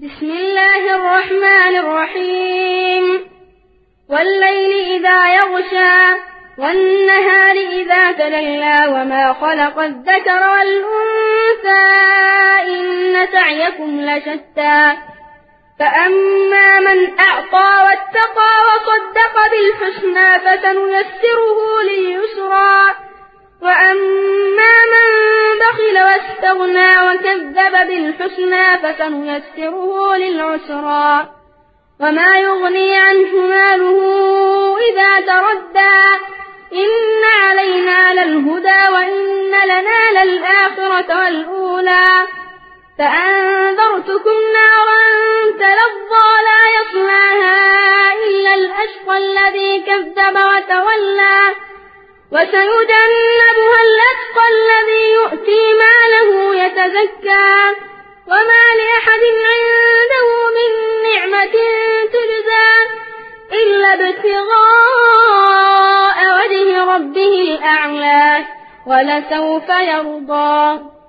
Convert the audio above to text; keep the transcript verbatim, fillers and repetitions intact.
بسم الله الرحمن الرحيم والليل إذا يغشى والنهار إذا تجلى وما خلق الذكر والأنثى إن سعيكم لشتى فأما من أعطى واتقى وصدق بالحسنى فسنيسره لليسرى وأما من بخل واستغنى وكذب بالحسنى فسنيسره للعسرى وما يغني عنه ماله إذا تردى إن علينا للهدى وإن لنا للآخرة والأولى فأنذرتكم نارا تلظى لا يصلاها إلا الأشقى الذي كذب وتولى وسيجنبها الأتقى الذي يؤتي ماله يتزكى وما لأحد عنده من نعمة تجزى إلا ابتغاء وجه ربه الأعلى ولسوف يرضى.